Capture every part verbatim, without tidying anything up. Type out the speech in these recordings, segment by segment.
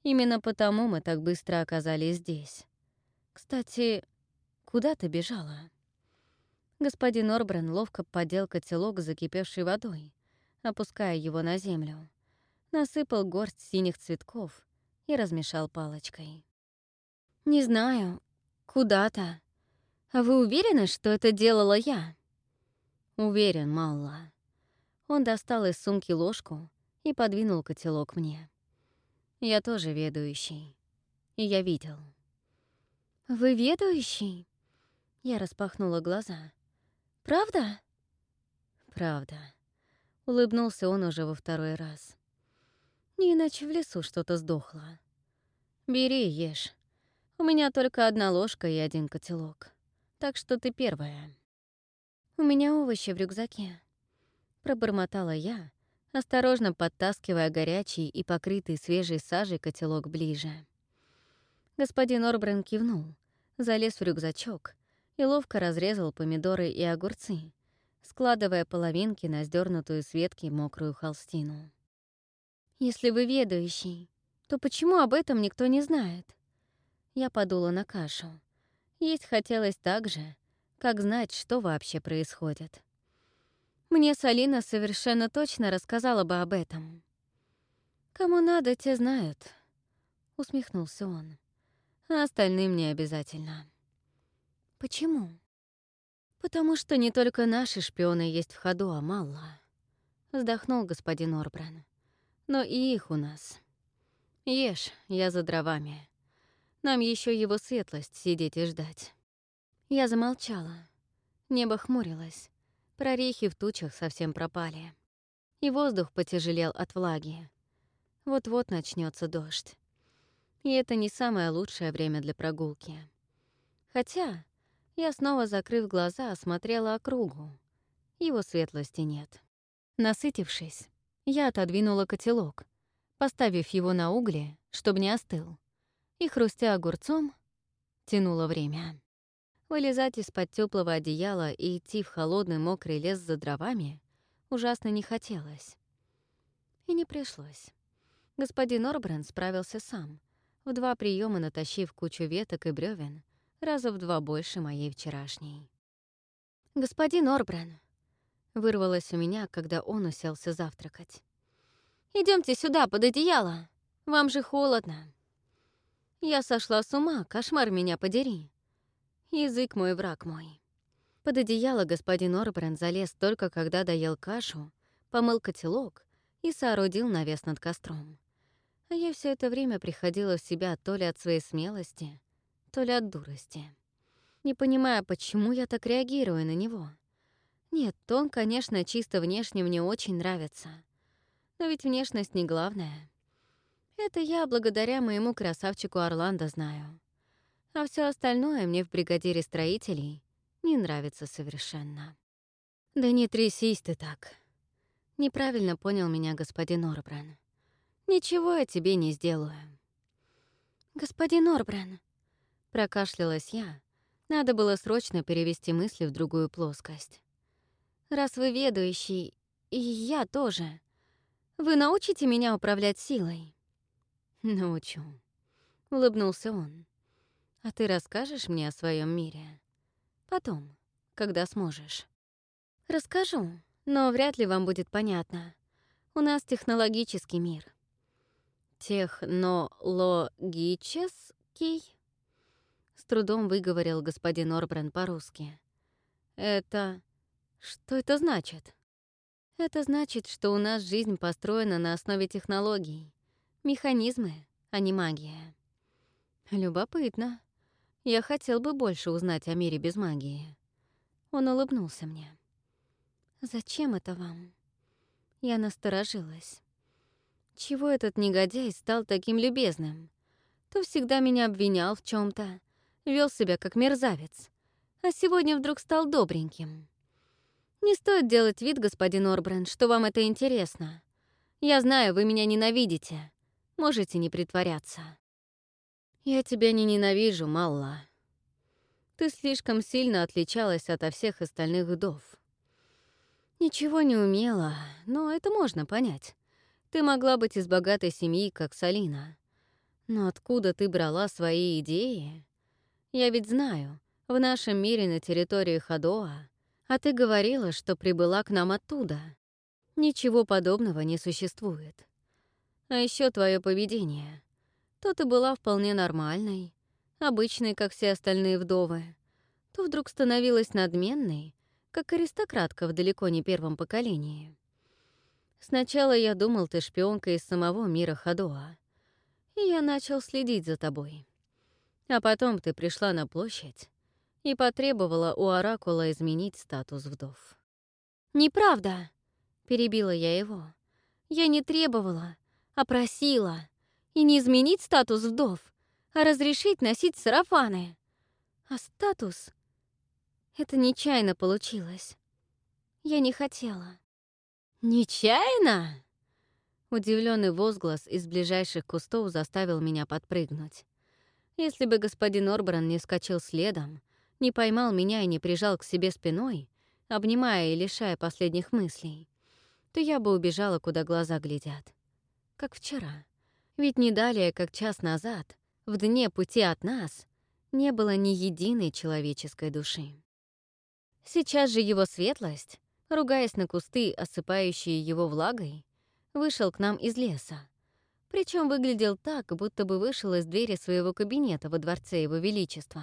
Именно потому мы так быстро оказались здесь. Кстати, куда ты бежала? Господин Орбрен ловко поддел котелок с закипевшей водой, опуская его на землю. Насыпал горсть синих цветков и размешал палочкой. «Не знаю. Куда-то. А вы уверены, что это делала я?» «Уверен, Малла». Он достал из сумки ложку и подвинул котелок мне. «Я тоже ведущий. И я видел». «Вы ведущий?» Я распахнула глаза. «Правда?» «Правда». Улыбнулся он уже во второй раз. «Не иначе в лесу что-то сдохло. Бери, ешь. У меня только одна ложка и один котелок. Так что ты первая». «У меня овощи в рюкзаке», — пробормотала я, осторожно подтаскивая горячий и покрытый свежей сажей котелок ближе. Господин Орбрен кивнул, залез в рюкзачок и ловко разрезал помидоры и огурцы, складывая половинки на сдернутую с ветки мокрую холстину. «Если вы ведающий, то почему об этом никто не знает?» Я подула на кашу. Есть хотелось так же, как знать, что вообще происходит. Мне Салина совершенно точно рассказала бы об этом. «Кому надо, те знают», — усмехнулся он. «А остальным не обязательно». «Почему?» «Потому что не только наши шпионы есть в ходу, а мало», — вздохнул господин Орбран. «Но и их у нас. Ешь, я за дровами. Нам еще его светлость сидеть и ждать». Я замолчала. Небо хмурилось. Прорехи в тучах совсем пропали. И воздух потяжелел от влаги. Вот-вот начнется дождь. И это не самое лучшее время для прогулки. Хотя я, снова закрыв глаза, осмотрела округу. Его светлости нет. Насытившись, я отодвинула котелок, поставив его на угли, чтобы не остыл, и, хрустя огурцом, тянула время. Вылезать из-под теплого одеяла и идти в холодный мокрый лес за дровами ужасно не хотелось. И не пришлось. Господин Орбрен справился сам, в два приема натащив кучу веток и бревен, раза в два больше моей вчерашней. «Господин Орбрен», — вырвалось у меня, когда он уселся завтракать. «Идёмте сюда, под одеяло. Вам же холодно». Я сошла с ума, кошмар меня подери. Язык мой, враг мой. Под одеяло господин Орбрен залез только когда доел кашу, помыл котелок и соорудил навес над костром. А я все это время приходила в себя то ли от своей смелости, то ли от дурости. Не понимая, почему я так реагирую на него. Нет, он, конечно, чисто внешне мне очень нравится. Но ведь внешность не главное. Это я благодаря моему красавчику Орландо знаю. А все остальное мне в бригадире строителей не нравится совершенно. «Да не трясись ты так», — неправильно понял меня господин Орбран. «Ничего я тебе не сделаю». «Господин Орбран», — прокашлялась я, надо было срочно перевести мысли в другую плоскость. «Раз вы ведущий, и я тоже, вы научите меня управлять силой?» «Научу», — улыбнулся он. «А ты расскажешь мне о своем мире? Потом, когда сможешь». «Расскажу, но вряд ли вам будет понятно. У нас технологический мир». «Технологический?» С трудом выговорил господин Орбран по-русски. «Это... что это значит?» «Это значит, что у нас жизнь построена на основе технологий. Механизмы, а не магия». «Любопытно. Я хотел бы больше узнать о мире без магии». Он улыбнулся мне. «Зачем это вам?» Я насторожилась. Чего этот негодяй стал таким любезным? То всегда меня обвинял в чем то вел себя как мерзавец, а сегодня вдруг стал добреньким. «Не стоит делать вид, господин Орбрен, что вам это интересно. Я знаю, вы меня ненавидите. Можете не притворяться». «Я тебя не ненавижу, Малла. Ты слишком сильно отличалась ото всех остальных вдов. Ничего не умела, но это можно понять. Ты могла быть из богатой семьи, как Салина. Но откуда ты брала свои идеи? Я ведь знаю, в нашем мире на территории Хадоа, а ты говорила, что прибыла к нам оттуда. Ничего подобного не существует. А еще твое поведение. То ты была вполне нормальной, обычной, как все остальные вдовы, то вдруг становилась надменной, как аристократка в далеко не первом поколении. Сначала я думал, ты шпионка из самого мира Хадоа, и я начал следить за тобой. А потом ты пришла на площадь и потребовала у Оракула изменить статус вдов. «Неправда!» — перебила я его. «Я не требовала, а просила. И не изменить статус вдов, а разрешить носить сарафаны. А статус — это нечаянно получилось. Я не хотела». «Нечаянно?» Удивленный возглас из ближайших кустов заставил меня подпрыгнуть. Если бы господин Орбран не вскочил следом, не поймал меня и не прижал к себе спиной, обнимая и лишая последних мыслей, то я бы убежала, куда глаза глядят. Как вчера. Ведь не далее, как час назад, в дне пути от нас, не было ни единой человеческой души. Сейчас же его светлость, ругаясь на кусты, осыпающие его влагой, вышел к нам из леса. Причем выглядел так, будто бы вышел из двери своего кабинета во дворце его величества.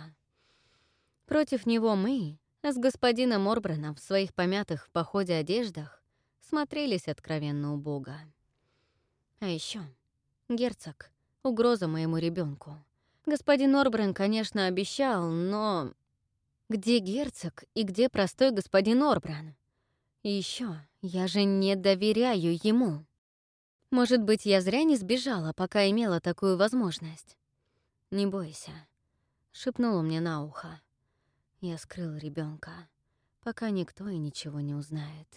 Против него мы, с господином Орбраном в своих помятых в походе одеждах, смотрелись откровенно убого. А еще герцог — угроза моему ребенку. Господин Орбран, конечно, обещал, но... Где герцог и где простой господин Орбран? И еще я же не доверяю ему. Может быть, я зря не сбежала, пока имела такую возможность? «Не бойся», — шепнула мне на ухо. Я скрыл ребенка, пока никто и ничего не узнает.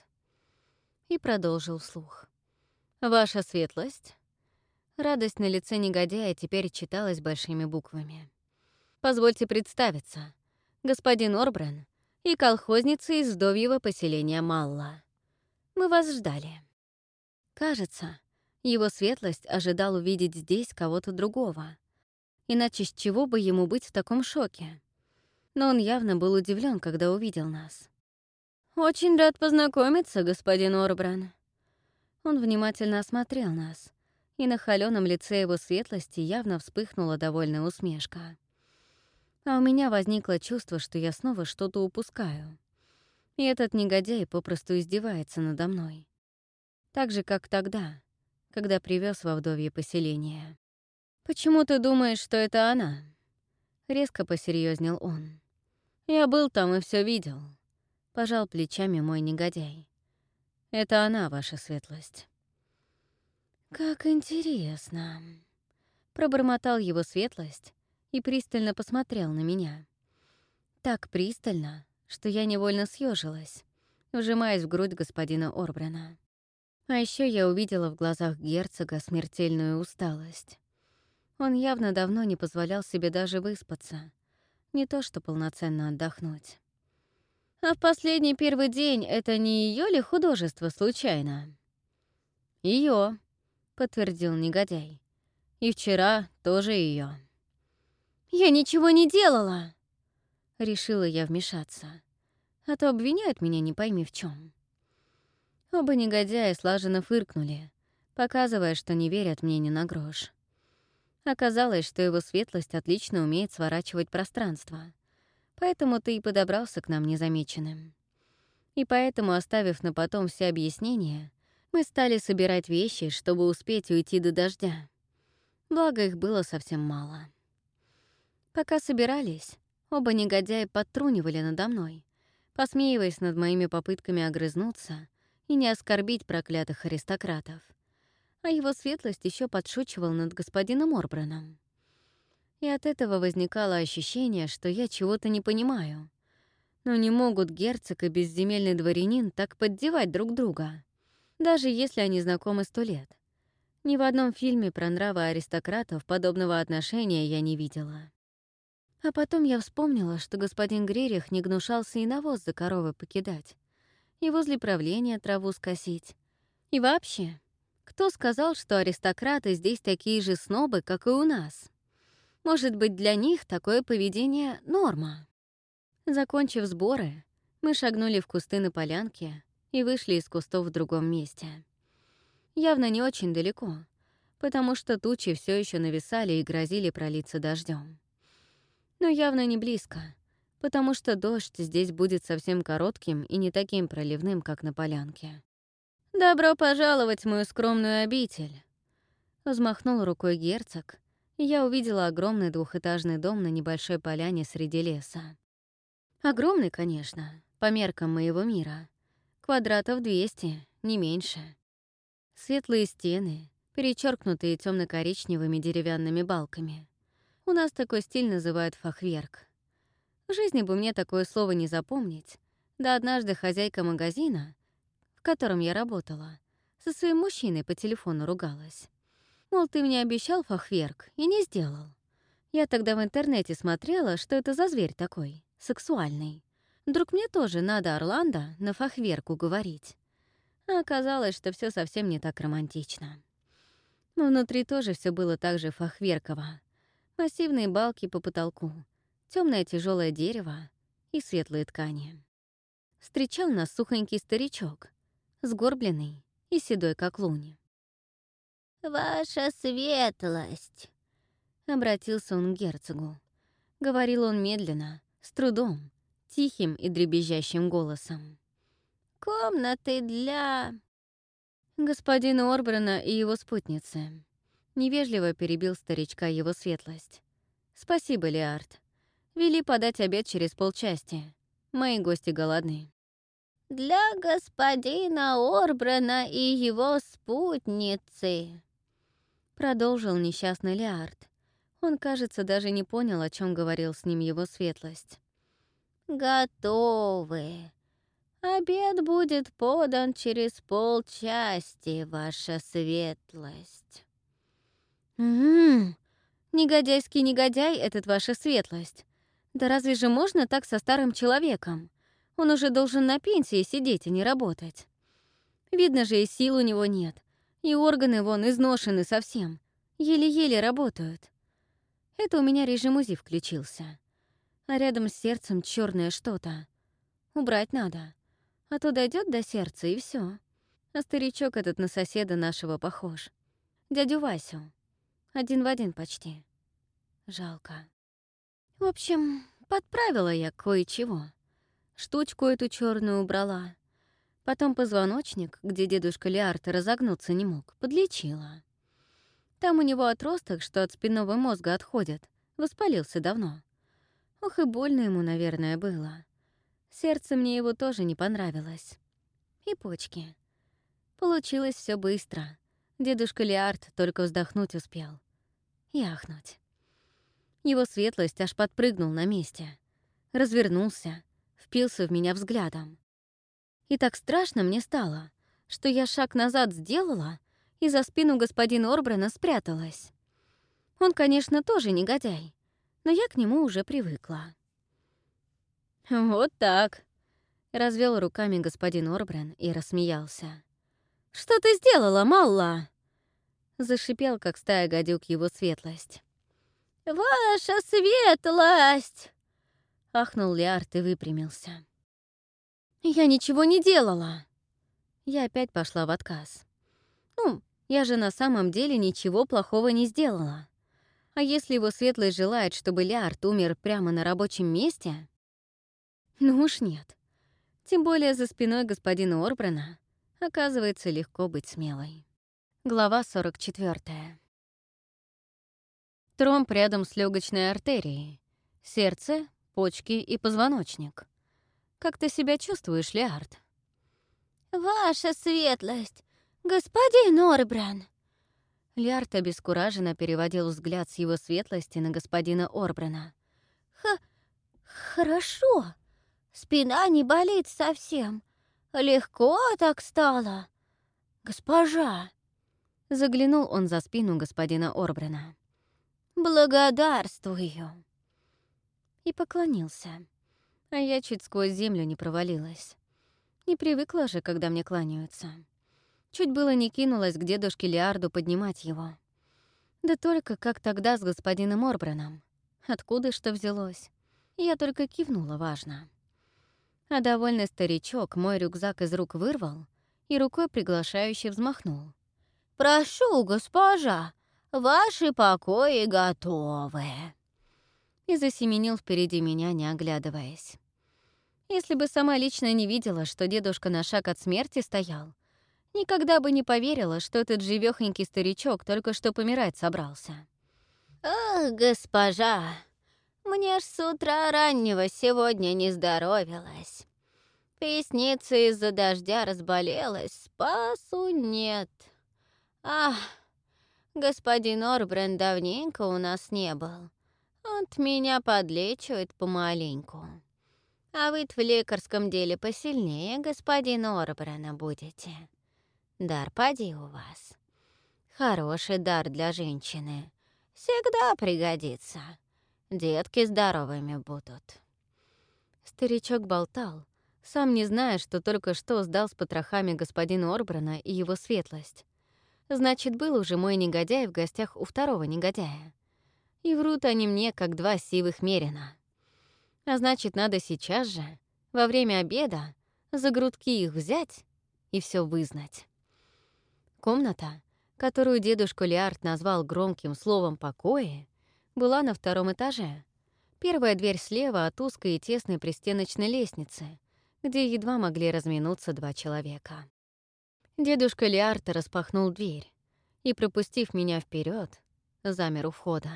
И продолжил вслух. «Ваша светлость?» Радость на лице негодяя теперь читалась большими буквами. «Позвольте представиться. Господин Орбран и колхозница из вдовьего поселения Малла. Мы вас ждали». Кажется, его светлость ожидал увидеть здесь кого-то другого. Иначе с чего бы ему быть в таком шоке? Но он явно был удивлен, когда увидел нас. «Очень рад познакомиться, господин Орбран». Он внимательно осмотрел нас, и на холёном лице его светлости явно вспыхнула довольная усмешка. А у меня возникло чувство, что я снова что-то упускаю. И этот негодяй попросту издевается надо мной. Так же, как тогда, когда привез во вдовье поселение. «Почему ты думаешь, что это она?» Резко посерьезнел он. «Я был там и все видел», — пожал плечами мой негодяй. «Это она, ваша светлость». «Как интересно», — пробормотал его светлость и пристально посмотрел на меня. Так пристально, что я невольно съежилась, вжимаясь в грудь господина Орбрана. А еще я увидела в глазах герцога смертельную усталость. Он явно давно не позволял себе даже выспаться, не то что полноценно отдохнуть. «А в последний первый день это не ее ли художество случайно?» Ее, подтвердил негодяй. «И вчера тоже ее. «Я ничего не делала!» Решила я вмешаться, а то обвиняют меня не пойми в чем. Оба негодяя слаженно фыркнули, показывая, что не верят мне ни на грош. Оказалось, что его светлость отлично умеет сворачивать пространство, поэтому ты и подобрался к нам незамеченным. И поэтому, оставив на потом все объяснения, мы стали собирать вещи, чтобы успеть уйти до дождя. Благо, их было совсем мало. Пока собирались, оба негодяя подтрунивали надо мной, посмеиваясь над моими попытками огрызнуться и не оскорбить проклятых аристократов. А его светлость еще подшучивал над господином Орбраном. И от этого возникало ощущение, что я чего-то не понимаю. Но не могут герцог и безземельный дворянин так поддевать друг друга, даже если они знакомы сто лет. Ни в одном фильме про нравы аристократов подобного отношения я не видела. А потом я вспомнила, что господин Грерих не гнушался и навоз за коровы покидать, и возле правления траву скосить. И вообще, Кто сказал, что аристократы здесь такие же снобы, как и у нас? Может быть, для них такое поведение — норма? Закончив сборы, мы шагнули в кусты на полянке и вышли из кустов в другом месте. Явно не очень далеко, потому что тучи все еще нависали и грозили пролиться дождем. Но явно не близко, потому что дождь здесь будет совсем коротким и не таким проливным, как на полянке. «Добро пожаловать в мою скромную обитель!» Взмахнул рукой герцог, и я увидела огромный двухэтажный дом на небольшой поляне среди леса. Огромный, конечно, по меркам моего мира. Квадратов двести, не меньше. Светлые стены, перечеркнутые темно-коричневыми деревянными балками. У нас такой стиль называют фахверк. В жизни бы мне такое слово не запомнить, да однажды хозяйка магазина, в котором я работала, со своим мужчиной по телефону ругалась. Мол, ты мне обещал фахверк и не сделал. Я тогда в интернете смотрела, что это за зверь такой, сексуальный. Вдруг мне тоже надо Орландо на фахверк уговорить. А оказалось, что все совсем не так романтично. Но внутри тоже все было так же фахверково. Массивные балки по потолку, темное тяжелое дерево и светлые ткани. Встречал нас сухонький старичок, сгорбленный и седой, как лунь. «Ваша светлость!» — обратился он к герцогу. Говорил он медленно, с трудом, тихим и дребезжащим голосом. «Комнаты для...» господина Орбрена и его спутницы. Невежливо перебил старичка его светлость. «Спасибо, Лиард. Вели подать обед через полчасти. Мои гости голодны». «Для господина Орбрена и его спутницы», — продолжил несчастный Лиард. Он, кажется, даже не понял, о чем говорил с ним его светлость. «Готовы. Обед будет подан через полчасти, ваша светлость». «М-м-м, негодяйский негодяй этот ваша светлость. Да разве же можно так со старым человеком? Он уже должен на пенсии сидеть и не работать. Видно же, и сил у него нет, и органы вон изношены совсем, еле-еле работают. Это у меня режим УЗИ включился. А рядом с сердцем черное что-то. Убрать надо, а то дойдет до сердца, и все. А старичок этот на соседа нашего похож. Дядю Васю. Один в один почти. Жалко. В общем, подправила я кое-чего. Штучку эту черную убрала. Потом позвоночник, где дедушка Лиарта разогнуться не мог, подлечила. Там у него отросток, что от спинного мозга отходит, воспалился давно. Ох, и больно ему, наверное, было. Сердце мне его тоже не понравилось. И почки. Получилось все быстро. Дедушка Лиарт только вздохнуть успел. И ахнуть. Его светлость аж подпрыгнул на месте. Развернулся, впился в меня взглядом. И так страшно мне стало, что я шаг назад сделала и за спину господина Орбрена спряталась. Он, конечно, тоже негодяй, но я к нему уже привыкла. «Вот так», — развел руками господин Орбрен и рассмеялся. «Что ты сделала, Малла?» — зашипел, как стая гадюк, его светлость. «Ваша светлость!» — ахнул Лиард и выпрямился. «Я ничего не делала!» Я опять пошла в отказ. «Ну, я же на самом деле ничего плохого не сделала. А если его светлость желает, чтобы Лиард умер прямо на рабочем месте? Ну уж нет. Тем более за спиной господина Орбрена оказывается легко быть смелой». Глава сорок четвёртая. Тромб рядом с легочной артерией. Сердце, почки и позвоночник. Как ты себя чувствуешь, Лиард? «Ваша светлость, господин Орбрен!» Лиард обескураженно переводил взгляд с его светлости на господина Орбрена. «Х... хорошо. Спина не болит совсем. Легко так стало. Госпожа!» Заглянул он за спину господина Орбрена. «Благодарствую!» И поклонился. А я чуть сквозь землю не провалилась. Не привыкла же, когда мне кланяются. Чуть было не кинулась к дедушке Лиарду поднимать его. Да только как тогда с господином Орбраном. Откуда что взялось? Я только кивнула важно. А довольный старичок мой рюкзак из рук вырвал и рукой приглашающе взмахнул. «Прошу, госпожа, ваши покои готовы!» И засеменил впереди меня, не оглядываясь. Если бы сама лично не видела, что дедушка на шаг от смерти стоял, никогда бы не поверила, что этот живёхонький старичок только что помирать собрался. «Ах, госпожа, мне ж с утра раннего сегодня не здоровилось. Поясница из-за дождя разболелась, спасу нет. Ах, господин Орбрен давненько у нас не был. Он-то меня подлечивает помаленьку. А вы-то в лекарском деле посильнее господина Орбрена будете. Дар поди у вас. Хороший дар для женщины. Всегда пригодится. Детки здоровыми будут». Старичок болтал, сам не зная, что только что сдал с потрохами господина Орбрена и его светлость. Значит, был уже мой негодяй в гостях у второго негодяя. И врут они мне, как два сивых мерина. А значит, надо сейчас же, во время обеда, за грудки их взять и все вызнать. Комната, которую дедушка Лиард назвал громким словом «покои», была на втором этаже. Первая дверь слева от узкой и тесной пристеночной лестницы, где едва могли разминуться два человека. Дедушка Лиард распахнул дверь и, пропустив меня вперед, замер у входа.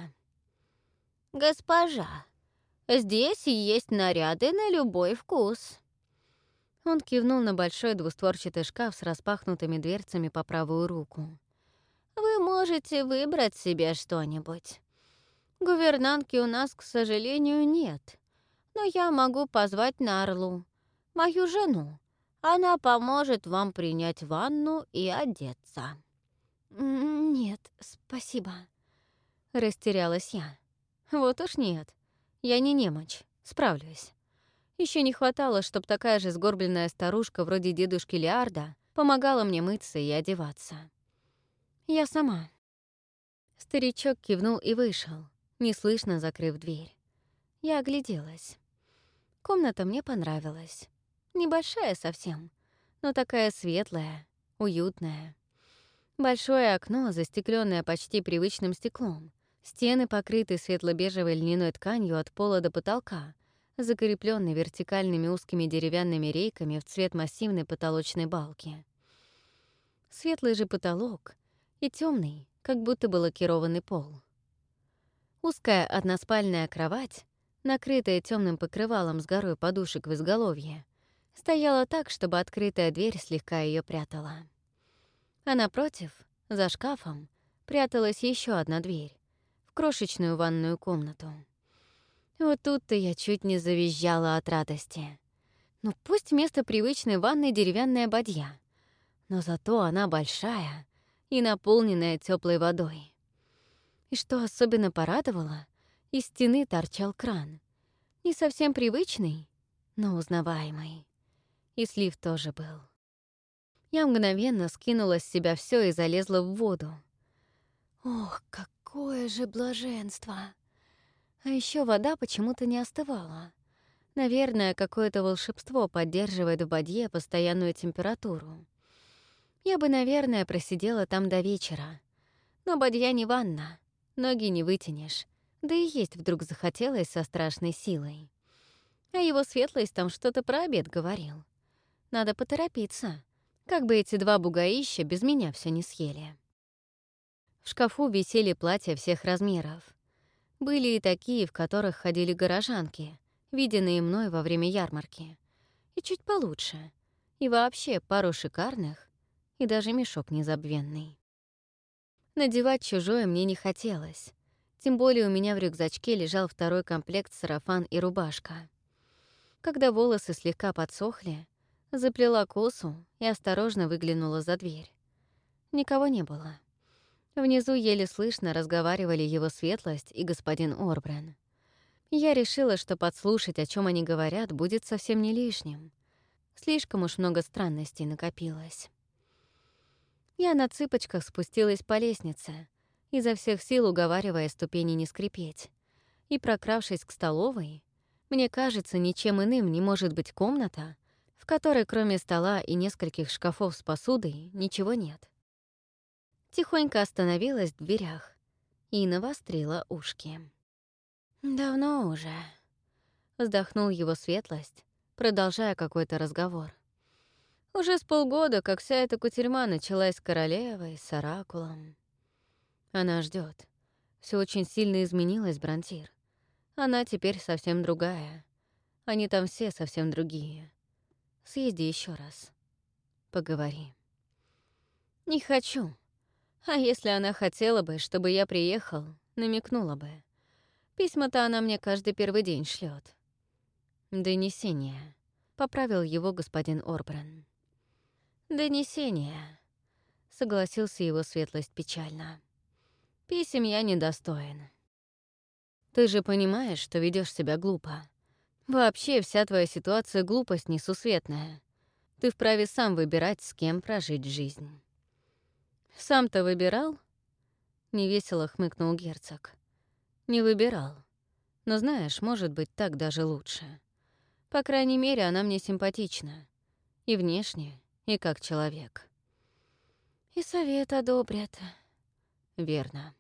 «Госпожа, здесь есть наряды на любой вкус». Он кивнул на большой двустворчатый шкаф с распахнутыми дверцами по правую руку. «Вы можете выбрать себе что-нибудь. Гувернантки у нас, к сожалению, нет, но я могу позвать Нарлу, мою жену. Она поможет вам принять ванну и одеться». «Нет, спасибо», — растерялась я. «Вот уж нет, я не немочь, справлюсь». Еще не хватало, чтобы такая же сгорбленная старушка вроде дедушки Лиарда помогала мне мыться и одеваться. Я сама. Старичок кивнул и вышел, неслышно закрыв дверь. Я огляделась. Комната мне понравилась. Небольшая совсем, но такая светлая, уютная. Большое окно, застеклённое почти привычным стеклом. Стены покрыты светло-бежевой льняной тканью от пола до потолка, закреплённый вертикальными узкими деревянными рейками в цвет массивной потолочной балки. Светлый же потолок и тёмный, как будто бы лакированный пол. Узкая односпальная кровать, накрытая тёмным покрывалом с горой подушек в изголовье, стояла так, чтобы открытая дверь слегка её прятала. А напротив, за шкафом, пряталась ещё одна дверь в крошечную ванную комнату. Вот тут-то я чуть не завизжала от радости. Ну пусть вместо привычной ванной деревянная бадья, но зато она большая и наполненная теплой водой. И что особенно порадовало, из стены торчал кран. Не совсем привычный, но узнаваемый. И слив тоже был. Я мгновенно скинула с себя все и залезла в воду. Ох, какое же блаженство! А еще вода почему-то не остывала. Наверное, какое-то волшебство поддерживает в бадье постоянную температуру. Я бы, наверное, просидела там до вечера. Но бадья не ванна, ноги не вытянешь, да и есть вдруг захотелось со страшной силой. А его светлость там что-то про обед говорил. Надо поторопиться, как бы эти два бугаища без меня все не съели. В шкафу висели платья всех размеров. Были и такие, в которых ходили горожанки, виденные мной во время ярмарки. И чуть получше. И вообще пару шикарных, и даже мешок незабвенный. Надевать чужое мне не хотелось. Тем более у меня в рюкзачке лежал второй комплект сарафан и рубашка. Когда волосы слегка подсохли, заплела косу и осторожно выглянула за дверь. Никого не было. Внизу еле слышно разговаривали его светлость и господин Орбрен. Я решила, что подслушать, о чем они говорят, будет совсем не лишним. Слишком уж много странностей накопилось. Я на цыпочках спустилась по лестнице, изо всех сил уговаривая ступени не скрипеть. И, прокравшись к столовой, мне кажется, ничем иным не может быть комната, в которой кроме стола и нескольких шкафов с посудой ничего нет. Тихонько остановилась в дверях и навострила ушки. «Давно уже», — вздохнул его светлость, продолжая какой-то разговор. «Уже с полгода, как вся эта кутерьма началась с королевой, с оракулом. Она ждет. Все очень сильно изменилось, Бронтир. Она теперь совсем другая. Они там все совсем другие. Съезди еще раз. Поговори». «Не хочу. А если она хотела бы, чтобы я приехал, намекнула бы. Письма-то она мне каждый первый день шлет. «Донесение», — поправил его господин Орбрен. «Донесение», — согласился его светлость печально. «Писем я недостоин. Ты же понимаешь, что ведешь себя глупо. Вообще вся твоя ситуация — глупость несусветная. Ты вправе сам выбирать, с кем прожить жизнь». «Сам-то выбирал?» — невесело хмыкнул герцог. «Не выбирал. Но знаешь, может быть, так даже лучше. По крайней мере, она мне симпатична. И внешне, и как человек». «И совет одобрят». «Верно.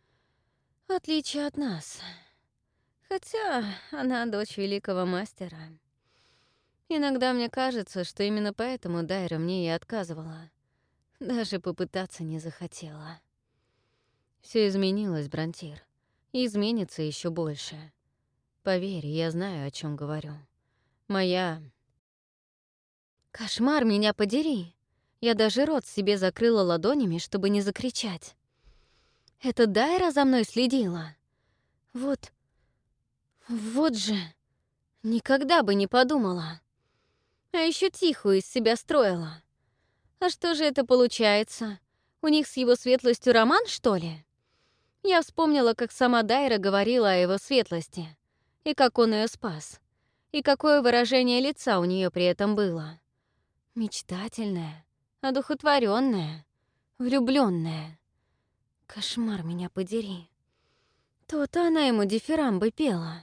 В отличие от нас. Хотя она дочь великого мастера. Иногда мне кажется, что именно поэтому Дайра мне и отказывала. Даже попытаться не захотела». Все изменилось, Бронтир. И изменится еще больше. Поверь, я знаю, о чем говорю. Моя... Кошмар, меня подери. Я даже рот себе закрыла ладонями, чтобы не закричать. Это Дайра за мной следила. Вот... Вот же... Никогда бы не подумала. А еще тихую из себя строила. А что же это получается? У них с его светлостью роман, что ли? Я вспомнила, как сама Дайра говорила о его светлости, и как он ее спас, и какое выражение лица у нее при этом было. Мечтательное, одухотворенное, влюбленное. Кошмар, меня подери. То-то она ему дифирамбы пела.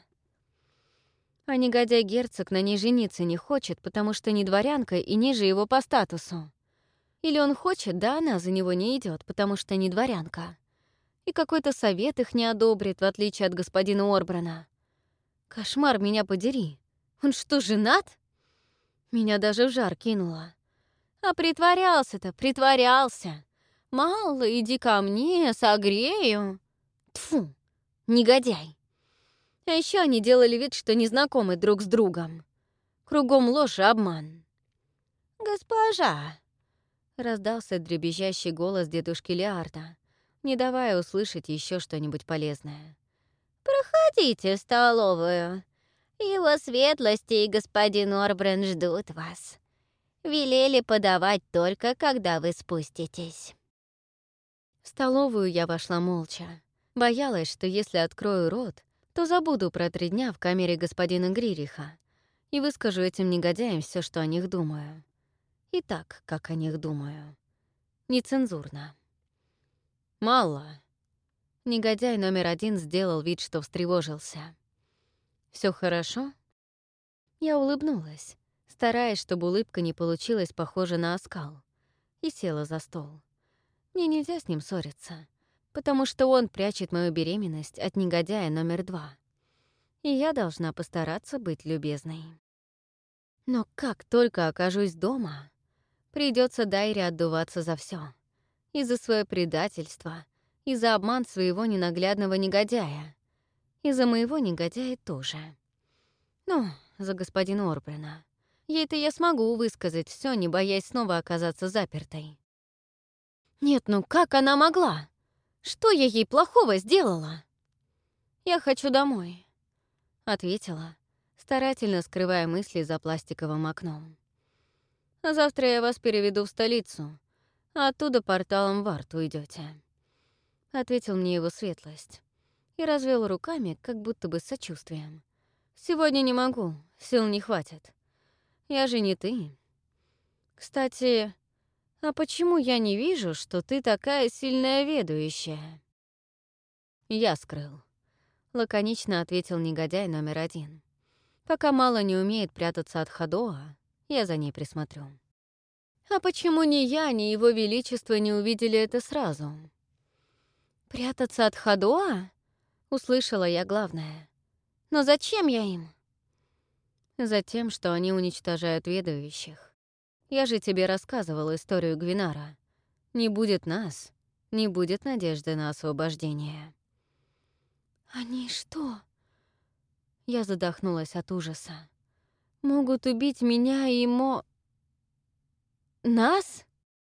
А негодяй-герцог на ней жениться не хочет, потому что не дворянка и ниже его по статусу. Или он хочет, да она за него не идет, потому что не дворянка. И какой-то совет их не одобрит, в отличие от господина Орбрана. Кошмар, меня подери. Он что, женат? Меня даже в жар кинуло. А притворялся-то, притворялся. Мало, иди ко мне, согрею. Тфу, негодяй. А еще они делали вид, что не знакомы друг с другом. Кругом ложь и обман. «Госпожа!» — раздался дребезжащий голос дедушки Леарда, не давая услышать еще что-нибудь полезное. «Проходите в столовую. Его светлости и господин Орбрен ждут вас. Велели подавать только, когда вы спуститесь». В столовую я вошла молча. Боялась, что если открою рот, то забуду про три дня в камере господина Гририха и выскажу этим негодяям все, что о них думаю. И так, как о них думаю. Нецензурно. «Мало». Негодяй номер один сделал вид, что встревожился. Все хорошо?» Я улыбнулась, стараясь, чтобы улыбка не получилась похожа на оскал, и села за стол. Мне нельзя с ним ссориться, потому что он прячет мою беременность от негодяя номер два. И я должна постараться быть любезной. Но как только окажусь дома, придется Дайре отдуваться за все. И за свое предательство, и за обман своего ненаглядного негодяя, и за моего негодяя тоже. Ну, за господина Орбрена. Ей-то я смогу высказать все, не боясь снова оказаться запертой. Нет, ну как она могла? Что я ей плохого сделала? «Я хочу домой», — ответила, старательно скрывая мысли за пластиковым окном. «А завтра я вас переведу в столицу, а оттуда порталом в Арт уйдете», — ответил мне его светлость и развел руками, как будто бы с сочувствием. «Сегодня не могу, сил не хватит. Я же не ты. Кстати, «А почему я не вижу, что ты такая сильная ведущая?» «Я скрыл», — лаконично ответил негодяй номер один. «Пока Мало не умеет прятаться от Ходоа, я за ней присмотрю». «А почему ни я, ни его величество не увидели это сразу?» «Прятаться от Ходоа?» — услышала я главное. «Но зачем я им?» «Затем, что они уничтожают ведущих. Я же тебе рассказывал историю Гвинара. Не будет нас, не будет надежды на освобождение». «Они что?» Я задохнулась от ужаса. «Могут убить меня и Мо... нас?»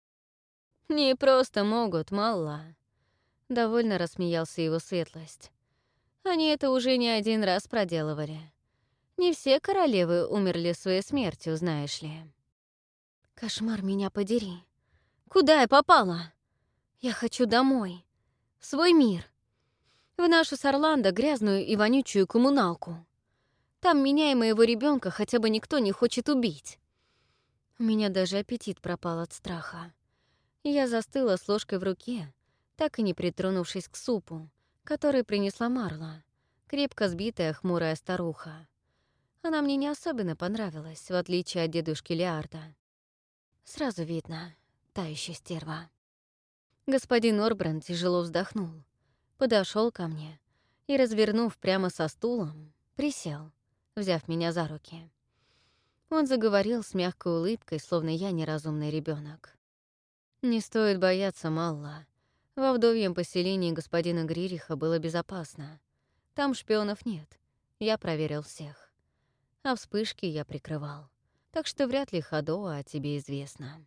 «Не просто могут, Малла», — довольно рассмеялся его светлость. «Они это уже не один раз проделывали. Не все королевы умерли своей смертью, знаешь ли». «Кошмар меня подери. Куда я попала? Я хочу домой, в свой мир, в нашу с Орландо грязную и вонючую коммуналку. Там меня и моего ребенка хотя бы никто не хочет убить». У меня даже аппетит пропал от страха. Я застыла с ложкой в руке, так и не притронувшись к супу, который принесла Марла, крепко сбитая хмурая старуха. Она мне не особенно понравилась, в отличие от дедушки Леарда. Сразу видно, та еще стерва. Господин Орбран тяжело вздохнул, подошел ко мне и, развернув прямо со стулом, присел, взяв меня за руки. Он заговорил с мягкой улыбкой, словно я неразумный ребенок. «Не стоит бояться, Малла. Во вдовьем поселении господина Гририха было безопасно. Там шпионов нет. Я проверил всех. А вспышки я прикрывал. Так что вряд ли Ходоа о тебе известно».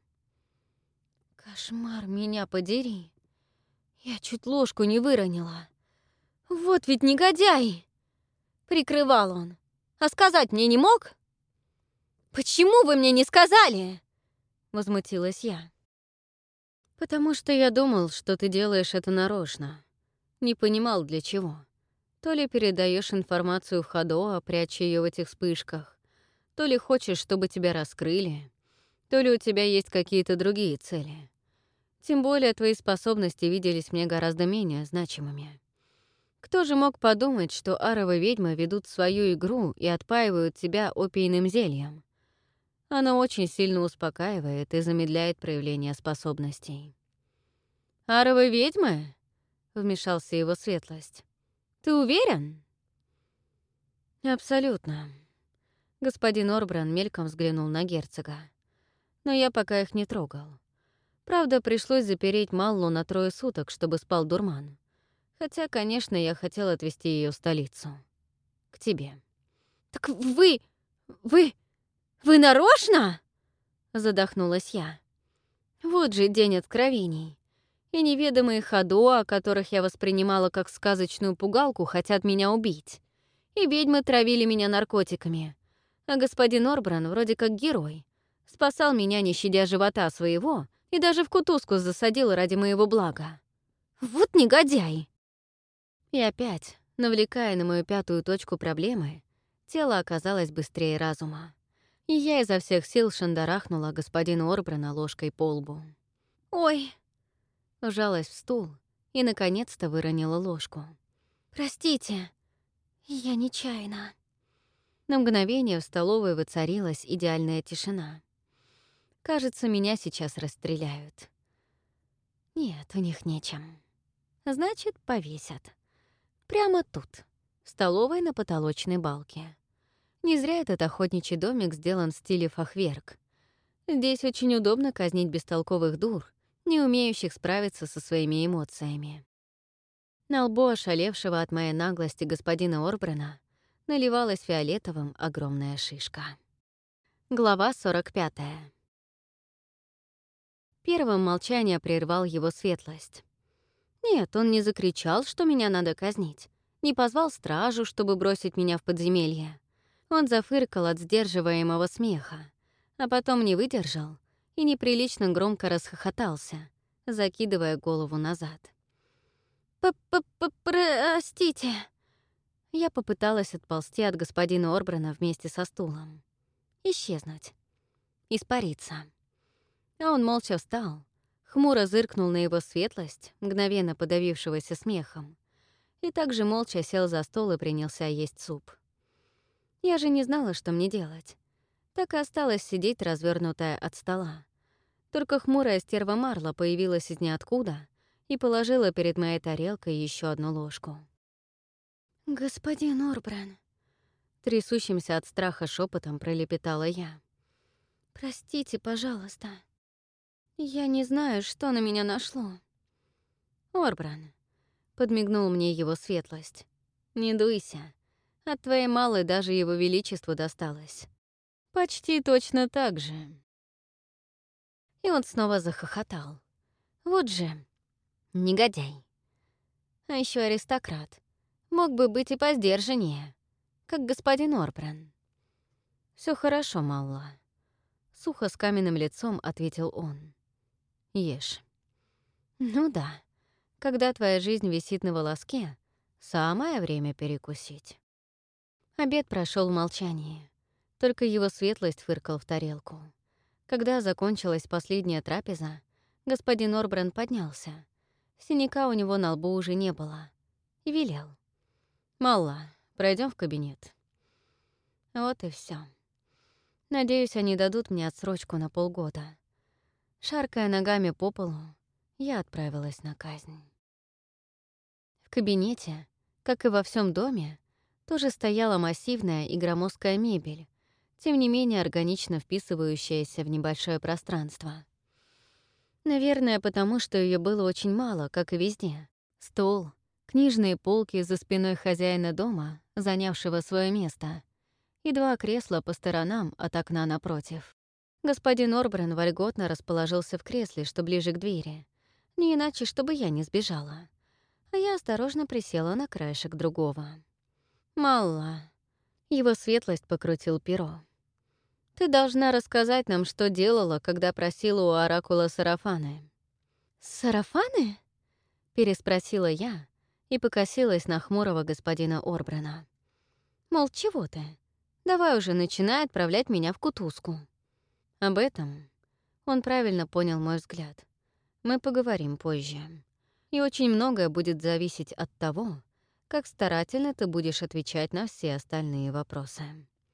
«Кошмар, меня подери. Я чуть ложку не выронила. Вот ведь негодяй!» Прикрывал он. «А сказать мне не мог?» «Почему вы мне не сказали?» — возмутилась я. «Потому что я думал, что ты делаешь это нарочно. Не понимал, для чего. То ли передаешь информацию в Ходоа, пряча ее в этих вспышках, то ли хочешь, чтобы тебя раскрыли, то ли у тебя есть какие-то другие цели. Тем более твои способности виделись мне гораздо менее значимыми. Кто же мог подумать, что аровы ведьмы ведут свою игру и отпаивают тебя опийным зельем? Оно очень сильно успокаивает и замедляет проявление способностей». «Аровы ведьмы?» — вмешался его светлость. «Ты уверен?» «Абсолютно». Господин Орбран мельком взглянул на герцога. Но я пока их не трогал. Правда, пришлось запереть Маллу на трое суток, чтобы спал дурман. Хотя, конечно, я хотел отвезти ее в столицу. К тебе. «Так вы... вы... вы нарочно?» — задохнулась я. Вот же день откровений. И неведомые Ходоа, которых я воспринимала как сказочную пугалку, хотят меня убить. И ведьмы травили меня наркотиками. А господин Орбран вроде как герой. Спасал меня, не щадя живота своего, и даже в кутузку засадил ради моего блага. Вот негодяй! И опять, навлекая на мою пятую точку проблемы, тело оказалось быстрее разума. И я изо всех сил шандарахнула господину Орбрана ложкой по лбу. «Ой!» Вжалась в стул и, наконец-то, выронила ложку. «Простите, я нечаянно». На мгновение в столовой воцарилась идеальная тишина. Кажется, меня сейчас расстреляют. Нет, у них нечем. Значит, повесят. Прямо тут, в столовой на потолочной балке. Не зря этот охотничий домик сделан в стиле фахверк. Здесь очень удобно казнить бестолковых дур, не умеющих справиться со своими эмоциями. На лбу ошалевшего от моей наглости господина Орбрана наливалась фиолетовым огромная шишка. Глава сорок пятая. Первым молчание прервал его светлость. Нет, он не закричал, что меня надо казнить, не позвал стражу, чтобы бросить меня в подземелье. Он зафыркал от сдерживаемого смеха, а потом не выдержал и неприлично громко расхохотался, закидывая голову назад. «П-п-п-простите!» Я попыталась отползти от господина Орбрана вместе со стулом. Исчезнуть. Испариться. А он молча встал, хмуро зыркнул на его светлость, мгновенно подавившегося смехом, и также молча сел за стол и принялся есть суп. Я же не знала, что мне делать. Так и осталась сидеть, развернутая от стола. Только хмурая стерва Марла появилась из ниоткуда и положила перед моей тарелкой еще одну ложку. «Господин Орбран», — трясущимся от страха шепотом пролепетала я. «Простите, пожалуйста. Я не знаю, что на меня нашло». «Орбран», — подмигнул мне его светлость, — «не дуйся. От твоей малой даже его величеству досталось. Почти точно так же». И он снова захохотал. Вот же негодяй. А еще аристократ. Мог бы быть и посдержаннее, как господин Орбран. Все хорошо, Малла. Сухо с каменным лицом ответил он. Ешь. Ну да, когда твоя жизнь висит на волоске, самое время перекусить. Обед прошел в молчании. Только его светлость фыркал в тарелку. Когда закончилась последняя трапеза, господин Орбран поднялся. Синяка у него на лбу уже не было. И велел. «Малла, пройдем в кабинет». Вот и все. Надеюсь, они дадут мне отсрочку на полгода. Шаркая ногами по полу, я отправилась на казнь. В кабинете, как и во всем доме, тоже стояла массивная и громоздкая мебель, тем не менее органично вписывающаяся в небольшое пространство. Наверное, потому что ее было очень мало, как и везде. Стол, книжные полки за спиной хозяина дома, занявшего свое место, и два кресла по сторонам от окна напротив. Господин Орбран вольготно расположился в кресле, что ближе к двери, не иначе, чтобы я не сбежала. А я осторожно присела на краешек другого. «Малла», — его светлость покрутил перо, — «ты должна рассказать нам, что делала, когда просила у оракула сарафаны». «Сарафаны?» — переспросила я и покосилась на хмурого господина Орбрана. Мол, чего ты? Давай уже начинай отправлять меня в кутузку. Об этом он правильно понял мой взгляд. Мы поговорим позже. И очень многое будет зависеть от того, как старательно ты будешь отвечать на все остальные вопросы.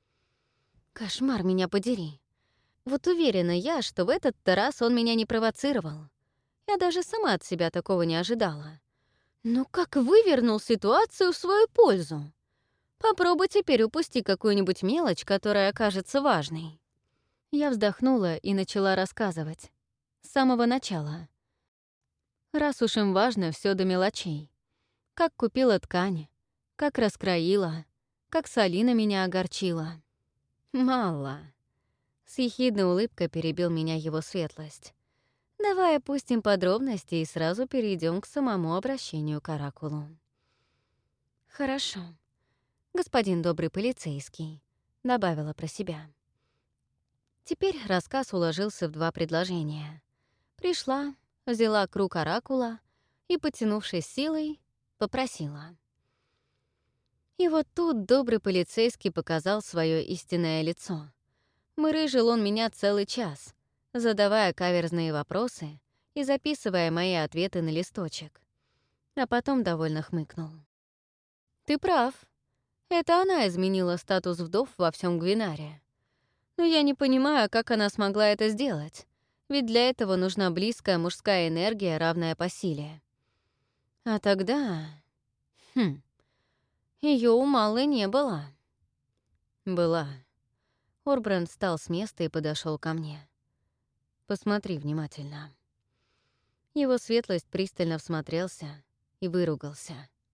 Кошмар меня подери. Вот уверена я, что в этот-то раз он меня не провоцировал. Я даже сама от себя такого не ожидала. Но как вывернул ситуацию в свою пользу? Попробуй теперь упусти какую-нибудь мелочь, которая окажется важной. Я вздохнула и начала рассказывать. С самого начала. Раз уж им важно все до мелочей. Как купила ткань, как раскроила, как Салина меня огорчила. Мало. С ехидной улыбкой перебил меня его светлость. Давай опустим подробности и сразу перейдем к самому обращению к оракулу. Хорошо. Господин добрый полицейский, добавила про себя. Теперь рассказ уложился в два предложения. Пришла, взяла круг оракула и, потянувшись силой, попросила. И вот тут добрый полицейский показал свое истинное лицо. Мырыжил он меня целый час, задавая каверзные вопросы и записывая мои ответы на листочек. А потом довольно хмыкнул. «Ты прав. Это она изменила статус вдов во всем Гвинаре. Но я не понимаю, как она смогла это сделать, ведь для этого нужна близкая мужская энергия, равная по силе. А тогда... Хм... Ее у Маллы не было». «Была». Орбран встал с места и подошел ко мне. «Посмотри внимательно». Его светлость пристально всмотрелся и выругался.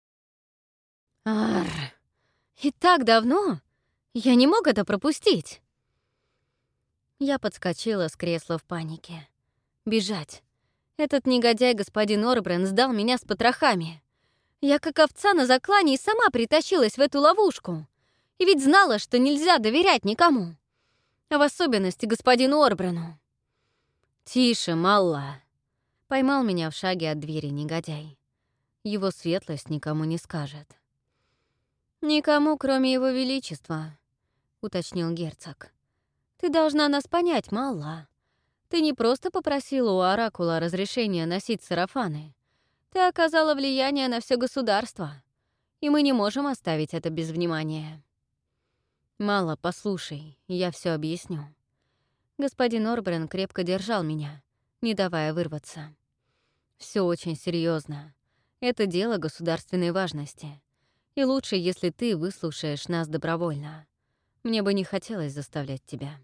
«Арр! И так давно? Я не мог это пропустить!» Я подскочила с кресла в панике. Бежать. Этот негодяй господин Орбран сдал меня с потрохами. Я как овца на заклане и сама притащилась в эту ловушку. И ведь знала, что нельзя доверять никому. А в особенности господину Орбрану. «Тише, Малла!» Поймал меня в шаге от двери негодяй. Его светлость никому не скажет. «Никому, кроме его величества», — уточнил герцог. «Ты должна нас понять, Малла. Ты не просто попросила у Оракула разрешения носить сарафаны. Ты оказала влияние на все государство, и мы не можем оставить это без внимания. Мало, послушай, я все объясню. Господин Орбрен крепко держал меня, не давая вырваться. Все очень серьезно. Это дело государственной важности. И лучше, если ты выслушаешь нас добровольно. Мне бы не хотелось заставлять тебя.